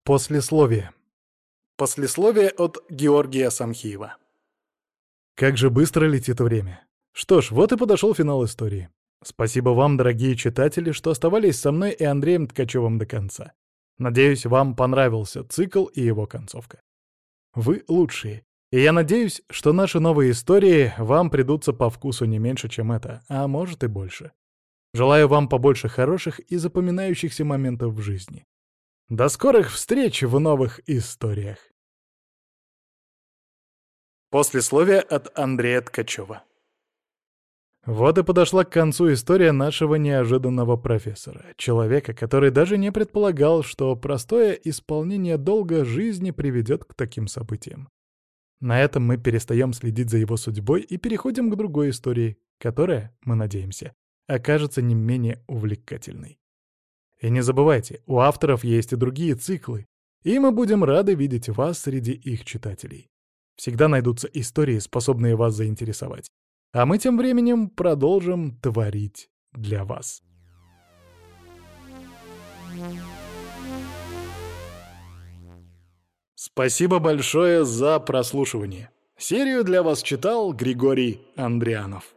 Послесловие. Послесловие от Георгия Самхиева. Как же быстро летит время. Что ж, вот и подошел финал истории. Спасибо вам, дорогие читатели, что оставались со мной и Андреем Ткачевым до конца. Надеюсь, вам понравился цикл и его концовка. Вы лучшие. И я надеюсь, что наши новые истории вам придутся по вкусу не меньше, чем это, а может и больше. Желаю вам побольше хороших и запоминающихся моментов в жизни. До скорых встреч в новых историях. Послесловие от Андрея Ткачева. Вот и подошла к концу история нашего неожиданного профессора, человека, который даже не предполагал, что простое исполнение долга жизни приведет к таким событиям. На этом мы перестаем следить за его судьбой и переходим к другой истории, которая, мы надеемся, окажется не менее увлекательной. И не забывайте, у авторов есть и другие циклы, и мы будем рады видеть вас среди их читателей. Всегда найдутся истории, способные вас заинтересовать. А мы тем временем продолжим творить для вас. Спасибо большое за прослушивание. Серию для вас читал Григорий Андрианов.